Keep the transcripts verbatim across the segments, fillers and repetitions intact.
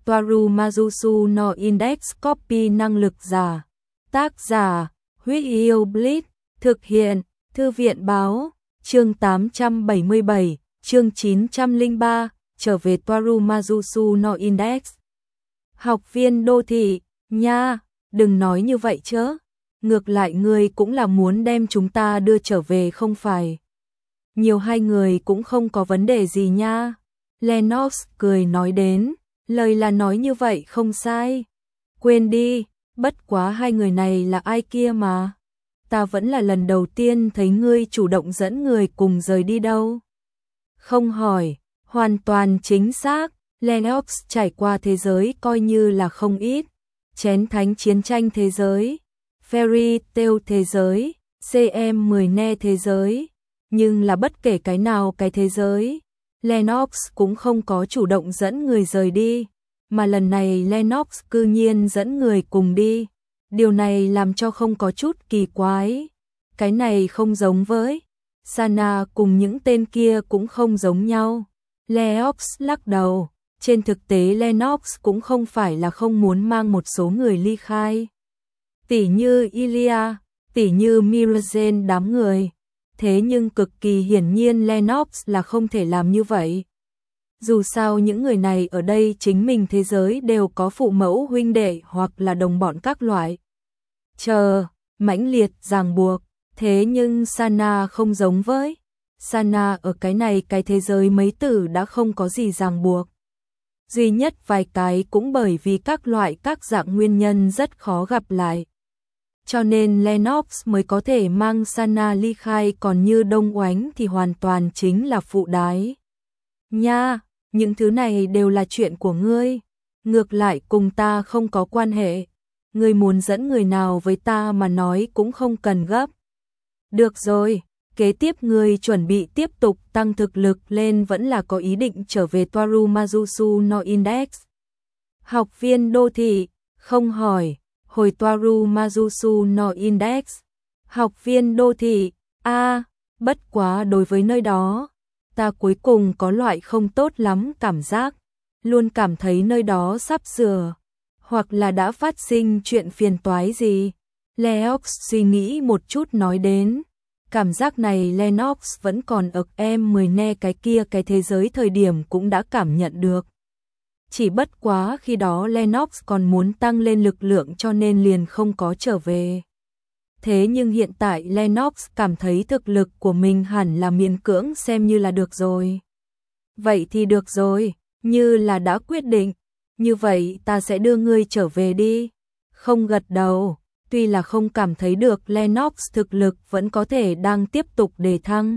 Toaru Mazusu no Index Copy năng lực giả. Tác giả, Huyết Yêu Blitz, thực hiện, Thư viện báo, chương tám trăm bảy mươi bảy, chương chín trăm lẻ ba, trở về Toaru Mazusu no Index. Học viên đô thị, nha, đừng nói như vậy chứ. Ngược lại ngươi cũng là muốn đem chúng ta đưa trở về không phải. Nhiều hai người cũng không có vấn đề gì nha. Lennox cười nói đến, lời là nói như vậy không sai. Quên đi, bất quá hai người này là ai kia mà. Ta vẫn là lần đầu tiên thấy ngươi chủ động dẫn người cùng rời đi đâu. Không hỏi, hoàn toàn chính xác, Lennox trải qua thế giới coi như là không ít. Chén thánh chiến tranh thế giới, Fairy Tail thế giới, xê em mười ne thế giới. Nhưng là bất kể cái nào cái thế giới, Lennox cũng không có chủ động dẫn người rời đi. Mà lần này Lennox cư nhiên dẫn người cùng đi. Điều này làm cho không có chút kỳ quái. Cái này không giống với Sana cùng những tên kia cũng không giống nhau. Lennox lắc đầu. Trên thực tế Lennox cũng không phải là không muốn mang một số người ly khai. Tỉ như Ilia, tỉ như Mirazen đám người. Thế nhưng cực kỳ hiển nhiên Lennox là không thể làm như vậy. Dù sao những người này ở đây chính mình thế giới đều có phụ mẫu huynh đệ hoặc là đồng bọn các loại. Chờ, mãnh liệt ràng buộc, thế nhưng Sana không giống với. Sana ở cái này cái thế giới mấy tử đã không có gì ràng buộc. Duy nhất vài cái cũng bởi vì các loại các dạng nguyên nhân rất khó gặp lại. Cho nên Lennox mới có thể mang Sana ly khai, còn như Đông Oánh thì hoàn toàn chính là phụ đái. Nha, những thứ này đều là chuyện của ngươi. Ngược lại cùng ta không có quan hệ. Ngươi muốn dẫn người nào với ta mà nói cũng không cần gấp. Được rồi, kế tiếp ngươi chuẩn bị tiếp tục tăng thực lực lên vẫn là có ý định trở về Toaru Mazusu no Index. Học viên đô thị, không hỏi. Hồi Toaru Mazusu no Index. Học viên đô thị, a à, bất quá đối với nơi đó, ta cuối cùng có loại không tốt lắm cảm giác, luôn cảm thấy nơi đó sắp sửa, hoặc là đã phát sinh chuyện phiền toái gì. Lennox suy nghĩ một chút nói đến, cảm giác này Lennox vẫn còn ở em mười ne cái kia cái thế giới thời điểm cũng đã cảm nhận được. Chỉ bất quá khi đó Lennox còn muốn tăng lên lực lượng cho nên liền không có trở về. Thế nhưng hiện tại Lennox cảm thấy thực lực của mình hẳn là miễn cưỡng xem như là được rồi. Vậy thì được rồi, như là đã quyết định. Như vậy ta sẽ đưa ngươi trở về đi. Không gật đầu, tuy là không cảm thấy được Lennox thực lực vẫn có thể đang tiếp tục đề thăng.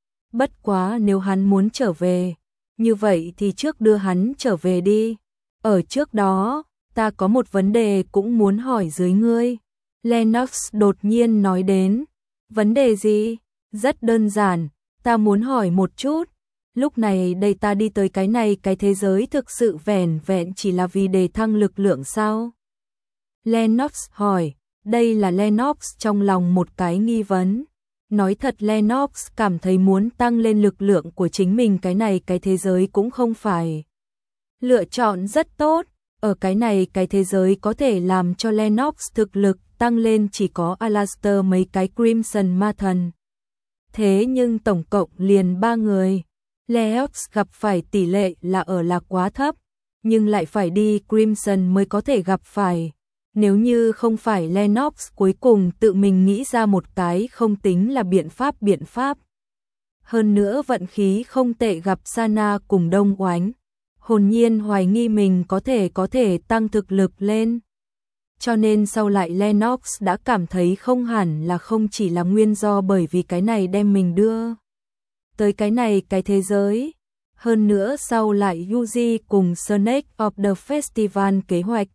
Bất quá nếu hắn muốn trở về, như vậy thì trước đưa hắn trở về đi. Ở trước đó, ta có một vấn đề cũng muốn hỏi dưới ngươi. Lennox đột nhiên nói đến. Vấn đề gì? Rất đơn giản, ta muốn hỏi một chút. Lúc này đây ta đi tới cái này cái thế giới thực sự vẻn vẹn chỉ là vì đề thăng lực lượng sao? Lennox hỏi, đây là Lennox trong lòng một cái nghi vấn. Nói thật Lennox cảm thấy muốn tăng lên lực lượng của chính mình cái này cái thế giới cũng không phải lựa chọn rất tốt. Ở cái này cái thế giới có thể làm cho Lennox thực lực tăng lên chỉ có Alastor mấy cái Crimson ma thần. Thế nhưng tổng cộng liền ba người. Lennox gặp phải tỷ lệ là ở là quá thấp, nhưng lại phải đi Crimson mới có thể gặp phải. Nếu như không phải Lennox cuối cùng tự mình nghĩ ra một cái không tính là biện pháp biện pháp. Hơn nữa vận khí không tệ gặp Sana cùng Đông Oánh. Hồn nhiên hoài nghi mình có thể có thể tăng thực lực lên. Cho nên sau lại Lennox đã cảm thấy không hẳn là không chỉ là nguyên do bởi vì cái này đem mình đưa tới cái này cái thế giới. Hơn nữa sau lại Yuji cùng Snake of the Festival kế hoạch.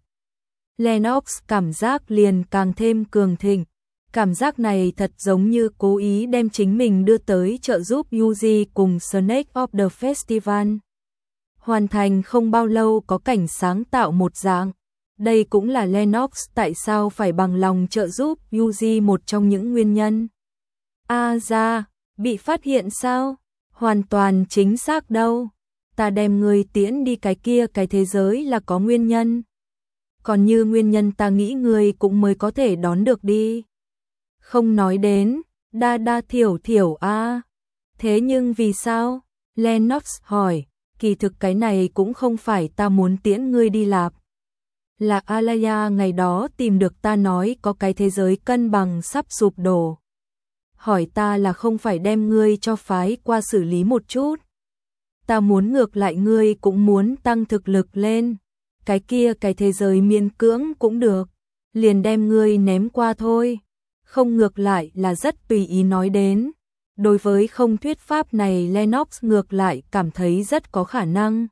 Lennox cảm giác liền càng thêm cường thịnh. Cảm giác này thật giống như cố ý đem chính mình đưa tới trợ giúp Yuji cùng Snake of the Festival. Hoàn thành không bao lâu có cảnh sáng tạo một dạng. Đây cũng là Lennox tại sao phải bằng lòng trợ giúp Yuji một trong những nguyên nhân. A à ra, bị phát hiện sao? Hoàn toàn chính xác đâu. ta đem ngươi tiễn đi cái kia cái thế giới là có nguyên nhân. Còn như nguyên nhân ta nghĩ ngươi cũng mới có thể đón được đi. Không nói đến, đa đa thiểu thiểu a. Thế nhưng vì sao? Lennox hỏi, kỳ thực cái này cũng không phải ta muốn tiễn ngươi đi lạp. Là Alaya ngày đó tìm được ta nói có cái thế giới cân bằng sắp sụp đổ. Hỏi ta là không phải đem ngươi cho phái qua xử lý một chút. Ta muốn ngược lại ngươi cũng muốn tăng thực lực lên. Cái kia cái thế giới miễn cưỡng cũng được. Liền đem ngươi ném qua thôi. Không ngược lại là rất tùy ý nói đến. Đối với không thuyết pháp này Lennox ngược lại cảm thấy rất có khả năng.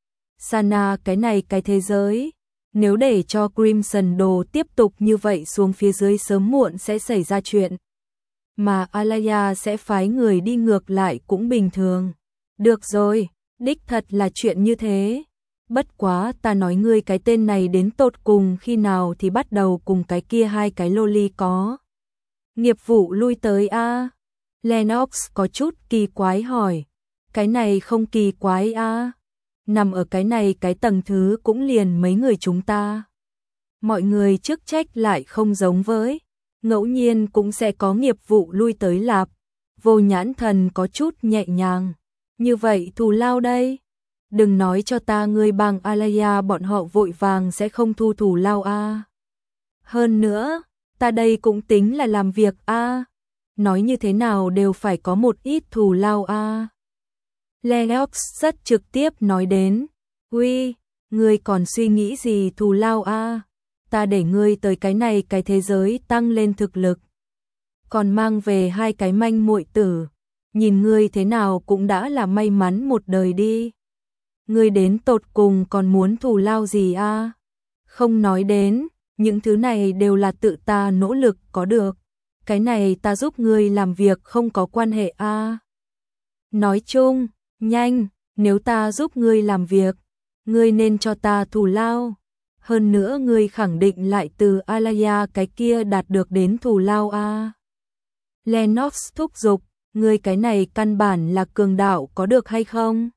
Sana cái này cái thế giới. Nếu để cho Crimson Đồ tiếp tục như vậy xuống phía dưới sớm muộn sẽ xảy ra chuyện. Mà Alaya sẽ phái người đi ngược lại cũng bình thường. Được rồi, đích thật là chuyện như thế. Bất quá ta nói ngươi cái tên này đến tột cùng khi nào thì bắt đầu cùng cái kia hai cái loli có. Nghiệp vụ lui tới a. À? Lennox có chút kỳ quái hỏi. Cái này không kỳ quái a. À? Nằm ở cái này cái tầng thứ cũng liền mấy người chúng ta. Mọi người chức trách lại không giống với. Ngẫu nhiên cũng sẽ có nghiệp vụ lui tới lạp. Vô Nhãn Thần có chút nhẹ nhàng. Như vậy thù lao đây. Đừng nói cho ta ngươi bằng Alaya bọn họ vội vàng sẽ không thu thù lao a. À. Hơn nữa, ta đây cũng tính là làm việc a. À. Nói như thế nào đều phải có một ít thù lao a. À. Lennox rất trực tiếp nói đến. Uy, ngươi còn suy nghĩ gì thù lao a? À? Ta để ngươi tới cái này cái thế giới tăng lên thực lực. Còn mang về hai cái manh muội tử. Nhìn ngươi thế nào cũng đã là may mắn một đời đi. Ngươi đến tột cùng còn muốn thù lao gì a? À? Không nói đến, những thứ này đều là tự ta nỗ lực có được. Cái này ta giúp ngươi làm việc không có quan hệ a. À? Nói chung, nhanh, nếu ta giúp ngươi làm việc, ngươi nên cho ta thù lao. Hơn nữa ngươi khẳng định lại từ Alaya cái kia đạt được đến thù lao a. À. Lennox thúc giục, ngươi cái này căn bản là cường đạo có được hay không?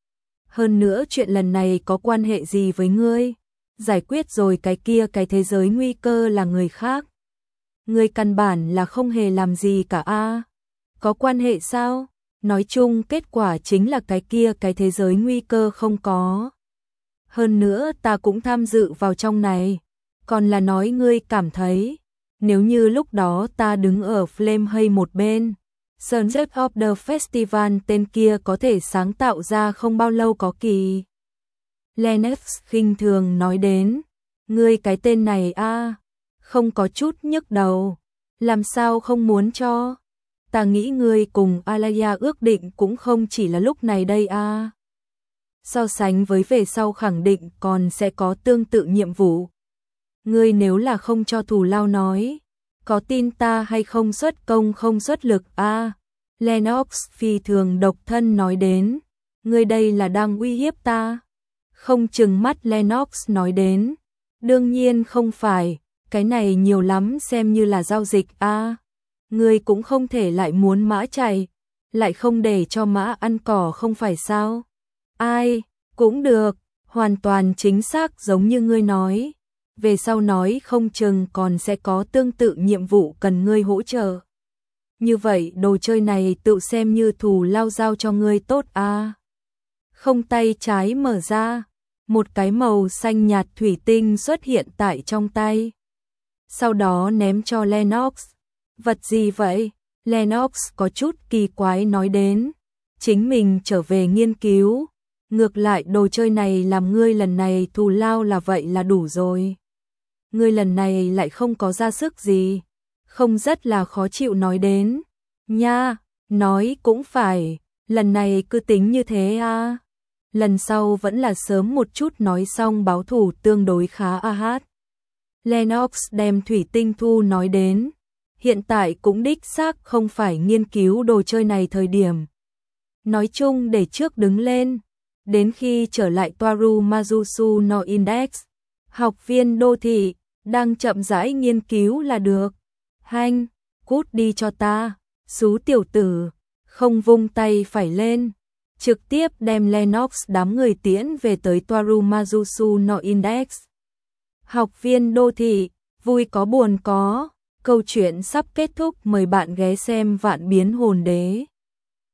Hơn nữa chuyện lần này có quan hệ gì với ngươi? Giải quyết rồi cái kia cái thế giới nguy cơ là người khác. Ngươi căn bản là không hề làm gì cả a. À. Có quan hệ sao? Nói chung kết quả chính là cái kia cái thế giới nguy cơ không có. Hơn nữa ta cũng tham dự vào trong này. Còn là nói ngươi cảm thấy, nếu như lúc đó ta đứng ở Flame hay một bên, Sunset of the Festival tên kia có thể sáng tạo ra không bao lâu có kỳ. Lennox khinh thường nói đến, ngươi cái tên này a, à, không có chút nhức đầu, làm sao không muốn cho. Ta nghĩ ngươi cùng Alaya ước định cũng không chỉ là lúc này đây a. À. So sánh với về sau khẳng định còn sẽ có tương tự nhiệm vụ. Ngươi nếu là không cho thù lao nói, có tin ta hay không xuất công không xuất lực a? À. Lennox phi thường độc thân nói đến, ngươi đây là đang uy hiếp ta. Không chừng mắt Lennox nói đến, đương nhiên không phải, cái này nhiều lắm xem như là giao dịch a. À. Ngươi cũng không thể lại muốn mã chạy, lại không để cho mã ăn cỏ không phải sao? Ai, cũng được, hoàn toàn chính xác giống như ngươi nói. Về sau nói không chừng còn sẽ có tương tự nhiệm vụ cần ngươi hỗ trợ. Như vậy đồ chơi này tự xem như thù lao giao cho ngươi tốt a. À. Không tay trái mở ra, một cái màu xanh nhạt thủy tinh xuất hiện tại trong tay. Sau đó ném cho Lennox. Vật gì vậy? Lennox có chút kỳ quái nói đến. Chính mình trở về nghiên cứu. Ngược lại đồ chơi này làm ngươi lần này thù lao là vậy là đủ rồi. Ngươi lần này lại không có ra sức gì. Không rất là khó chịu nói đến. Nha, nói cũng phải. Lần này cứ tính như thế à. Lần sau vẫn là sớm một chút nói xong báo thủ tương đối khá a hát. Lennox đem thủy tinh thu nói đến. Hiện tại cũng đích xác không phải nghiên cứu đồ chơi này thời điểm. Nói chung để trước đứng lên. Đến khi trở lại Toaru Mazusu no Index, học viên đô thị, đang chậm rãi nghiên cứu là được. Hanh, cút đi cho ta, xú tiểu tử, không vung tay phải lên. trực tiếp đem Lennox đám người tiễn về tới Toarumazusu no Index. Học viên đô thị, vui có buồn có, câu chuyện sắp kết thúc, mời bạn ghé xem Vạn Biến Hồn Đế.